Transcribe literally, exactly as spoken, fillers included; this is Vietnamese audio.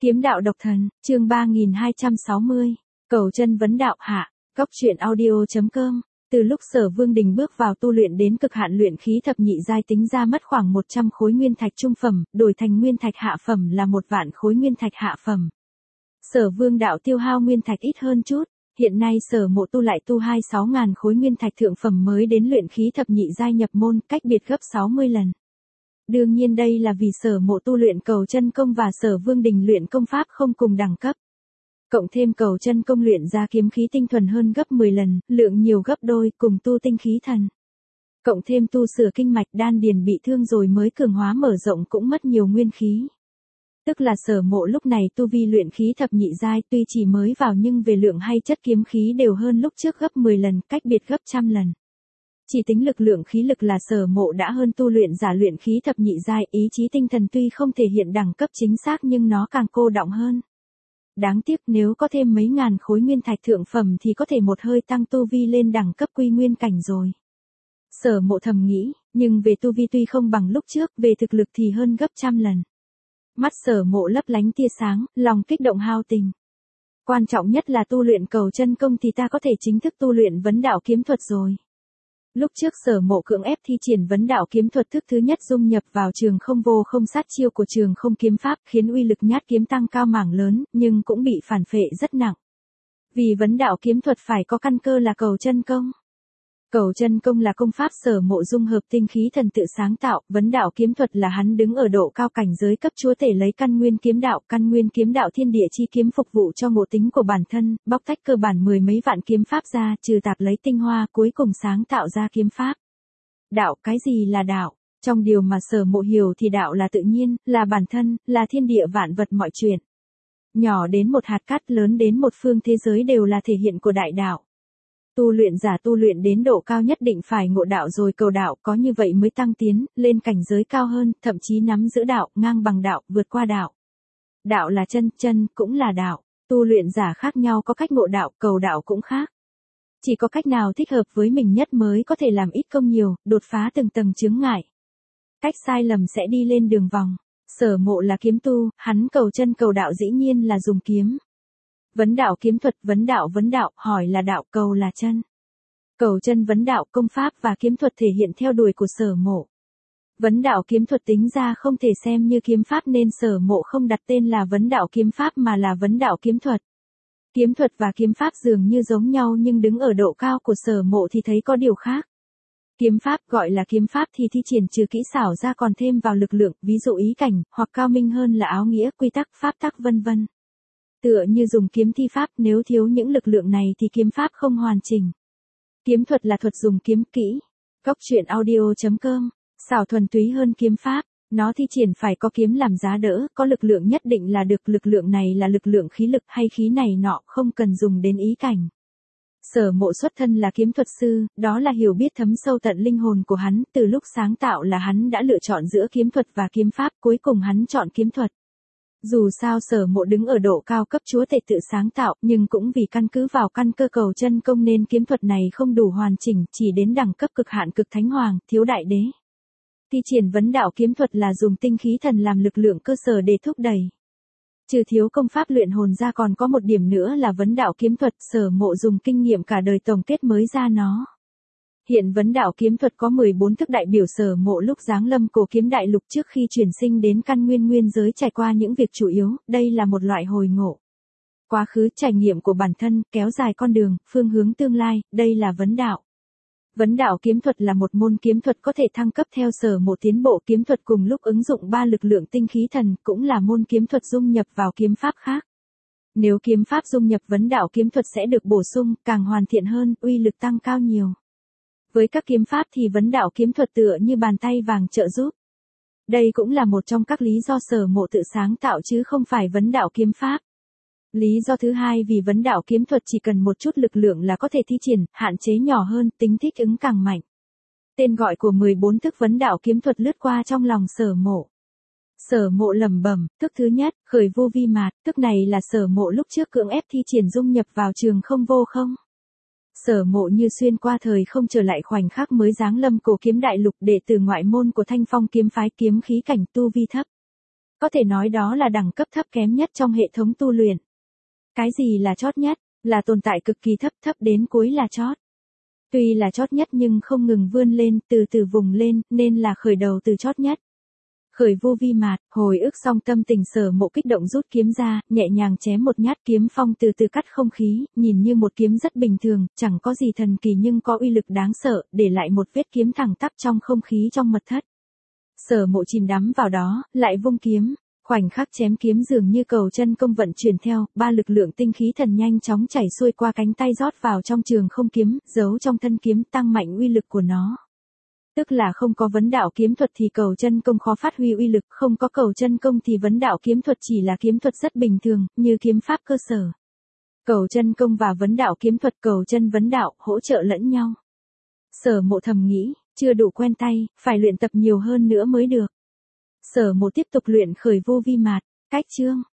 Kiếm đạo độc thần, chương ba nghìn hai trăm sáu mươi, cầu chân vấn đạo hạ, góc truyện audio.com. Từ lúc Sở Vương Đình bước vào tu luyện đến cực hạn luyện khí thập nhị giai tính ra mất khoảng một trăm khối nguyên thạch trung phẩm, đổi thành nguyên thạch hạ phẩm là một vạn khối nguyên thạch hạ phẩm. Sở Vương đạo tiêu hao nguyên thạch ít hơn chút, hiện nay Sở Mộ tu lại tu hai mươi sáu nghìn khối nguyên thạch thượng phẩm mới đến luyện khí thập nhị giai nhập môn, cách biệt gấp sáu mươi lần. Đương nhiên đây là vì Sở Mộ tu luyện cầu chân công và Sở Vương Đình luyện công pháp không cùng đẳng cấp. Cộng thêm cầu chân công luyện ra kiếm khí tinh thuần hơn gấp mười lần, lượng nhiều gấp đôi, cùng tu tinh khí thần. Cộng thêm tu sửa kinh mạch đan điền bị thương rồi mới cường hóa mở rộng cũng mất nhiều nguyên khí. Tức là Sở Mộ lúc này tu vi luyện khí thập nhị giai tuy chỉ mới vào nhưng về lượng hay chất kiếm khí đều hơn lúc trước gấp mười lần, cách biệt gấp trăm lần. Chỉ tính lực lượng khí lực là Sở Mộ đã hơn tu luyện giả luyện khí thập nhị giai, ý chí tinh thần tuy không thể hiện đẳng cấp chính xác nhưng nó càng cô đọng hơn. Đáng tiếc nếu có thêm mấy ngàn khối nguyên thạch thượng phẩm thì có thể một hơi tăng tu vi lên đẳng cấp quy nguyên cảnh rồi. Sở Mộ thầm nghĩ, nhưng về tu vi tuy không bằng lúc trước, về thực lực thì hơn gấp trăm lần. Mắt Sở Mộ lấp lánh tia sáng, lòng kích động hao tình. Quan trọng nhất là tu luyện cầu chân công thì ta có thể chính thức tu luyện vấn đạo kiếm thuật rồi. Lúc trước Sở Mộ cưỡng ép thi triển vấn đạo kiếm thuật thức thứ nhất dung nhập vào trường không vô không sát chiêu của trường không kiếm pháp khiến uy lực nhát kiếm tăng cao mảng lớn, nhưng cũng bị phản phệ rất nặng. Vì vấn đạo kiếm thuật phải có căn cơ là cầu chân công. Cầu chân công là công pháp Sở Mộ dung hợp tinh khí thần tự sáng tạo, vấn đạo kiếm thuật là hắn đứng ở độ cao cảnh giới cấp chúa tể lấy căn nguyên kiếm đạo, căn nguyên kiếm đạo thiên địa chi kiếm phục vụ cho ngộ tính của bản thân, bóc tách cơ bản mười mấy vạn kiếm pháp ra, trừ tạp lấy tinh hoa, cuối cùng sáng tạo ra kiếm pháp. Đạo, cái gì là đạo? Trong điều mà Sở Mộ hiểu thì đạo là tự nhiên, là bản thân, là thiên địa vạn vật mọi chuyện. Nhỏ đến một hạt cát, lớn đến một phương thế giới đều là thể hiện của đại đạo. Tu luyện giả tu luyện đến độ cao nhất định phải ngộ đạo rồi cầu đạo, có như vậy mới tăng tiến, lên cảnh giới cao hơn, thậm chí nắm giữ đạo, ngang bằng đạo, vượt qua đạo. Đạo là chân, chân cũng là đạo. Tu luyện giả khác nhau có cách ngộ đạo, cầu đạo cũng khác. Chỉ có cách nào thích hợp với mình nhất mới có thể làm ít công nhiều, đột phá từng tầng chướng ngại. Cách sai lầm sẽ đi lên đường vòng. Sở Mộ là kiếm tu, hắn cầu chân cầu đạo dĩ nhiên là dùng kiếm. Vấn đạo kiếm thuật, vấn đạo vấn đạo, hỏi là đạo, cầu là chân. Cầu chân vấn đạo công pháp và kiếm thuật thể hiện theo đuổi của Sở Mộ. Vấn đạo kiếm thuật tính ra không thể xem như kiếm pháp nên Sở Mộ không đặt tên là vấn đạo kiếm pháp mà là vấn đạo kiếm thuật. Kiếm thuật và kiếm pháp dường như giống nhau nhưng đứng ở độ cao của Sở Mộ thì thấy có điều khác. Kiếm pháp gọi là kiếm pháp thì thi triển trừ kỹ xảo ra còn thêm vào lực lượng, ví dụ ý cảnh, hoặc cao minh hơn là áo nghĩa, quy tắc, pháp tắc vân vân. Tựa như dùng kiếm thi pháp, nếu thiếu những lực lượng này thì kiếm pháp không hoàn chỉnh. Kiếm thuật là thuật dùng kiếm kỹ. Góc truyện audio.com, xảo thuần túy hơn kiếm pháp, nó thi triển phải có kiếm làm giá đỡ, có lực lượng nhất định là được, lực lượng này là lực lượng khí lực hay khí này nọ, không cần dùng đến ý cảnh. Sở Mộ xuất thân là kiếm thuật sư, đó là hiểu biết thấm sâu tận linh hồn của hắn, từ lúc sáng tạo là hắn đã lựa chọn giữa kiếm thuật và kiếm pháp, cuối cùng hắn chọn kiếm thuật. Dù sao Sở Mộ đứng ở độ cao cấp chúa tể tự sáng tạo, nhưng cũng vì căn cứ vào căn cơ cầu chân công nên kiếm thuật này không đủ hoàn chỉnh, chỉ đến đẳng cấp cực hạn cực thánh hoàng, thiếu đại đế. Thi triển vấn đạo kiếm thuật là dùng tinh khí thần làm lực lượng cơ sở để thúc đẩy. Trừ thiếu công pháp luyện hồn ra còn có một điểm nữa là vấn đạo kiếm thuật, Sở Mộ dùng kinh nghiệm cả đời tổng kết mới ra nó. Hiện vấn đạo kiếm thuật có mười bốn thức đại biểu Sở Mộ lúc giáng lâm cổ kiếm đại lục trước khi chuyển sinh đến căn nguyên nguyên giới trải qua những việc chủ yếu, đây là một loại hồi ngộ. Quá khứ trải nghiệm của bản thân, kéo dài con đường, phương hướng tương lai, đây là vấn đạo. Vấn đạo kiếm thuật là một môn kiếm thuật có thể thăng cấp theo Sở Mộ tiến bộ kiếm thuật cùng lúc ứng dụng ba lực lượng tinh khí thần, cũng là môn kiếm thuật dung nhập vào kiếm pháp khác. Nếu kiếm pháp dung nhập vấn đạo kiếm thuật sẽ được bổ sung, càng hoàn thiện hơn, uy lực tăng cao nhiều. Với các kiếm pháp thì vấn đạo kiếm thuật tựa như bàn tay vàng trợ giúp. Đây cũng là một trong các lý do Sở Mộ tự sáng tạo chứ không phải vấn đạo kiếm pháp. Lý do thứ hai vì vấn đạo kiếm thuật chỉ cần một chút lực lượng là có thể thi triển, hạn chế nhỏ hơn, tính thích ứng càng mạnh. Tên gọi của mười bốn thức vấn đạo kiếm thuật lướt qua trong lòng Sở Mộ. Sở Mộ lẩm bẩm, thức thứ nhất, khởi vô vi mạt, thức này là Sở Mộ lúc trước cưỡng ép thi triển dung nhập vào trường không vô không. Sở Mộ như xuyên qua thời không trở lại khoảnh khắc mới giáng lâm cổ kiếm đại lục, đệ tử ngoại môn của Thanh Phong kiếm phái kiếm khí cảnh tu vi thấp. có thể nói đó là đẳng cấp thấp kém nhất trong hệ thống tu luyện. Cái gì là chót nhất? Là tồn tại cực kỳ thấp, thấp đến cuối là chót. Tuy là chót nhất nhưng không ngừng vươn lên, từ từ vùng lên, nên là khởi đầu từ chót nhất. Khởi vô vi mạt, hồi ức xong tâm tình Sở Mộ kích động rút kiếm ra, nhẹ nhàng chém một nhát, kiếm phong từ từ cắt không khí, nhìn như một kiếm rất bình thường, chẳng có gì thần kỳ nhưng có uy lực đáng sợ, để lại một vết kiếm thẳng tắp trong không khí trong mật thất. Sở Mộ chìm đắm vào đó, lại vung kiếm. Khoảnh khắc chém kiếm dường như cầu chân công vận chuyển theo, ba lực lượng tinh khí thần nhanh chóng chảy xuôi qua cánh tay rót vào trong trường không kiếm, giấu trong thân kiếm, tăng mạnh uy lực của nó. Tức là không có vấn đạo kiếm thuật thì cầu chân công khó phát huy uy lực, không có cầu chân công thì vấn đạo kiếm thuật chỉ là kiếm thuật rất bình thường, như kiếm pháp cơ sở. Cầu chân công và vấn đạo kiếm thuật, cầu chân vấn đạo, hỗ trợ lẫn nhau. Sở Mộ thầm nghĩ, chưa đủ quen tay, phải luyện tập nhiều hơn nữa mới được. Sở Mộ tiếp tục luyện khởi vô vi mạt, cách chương.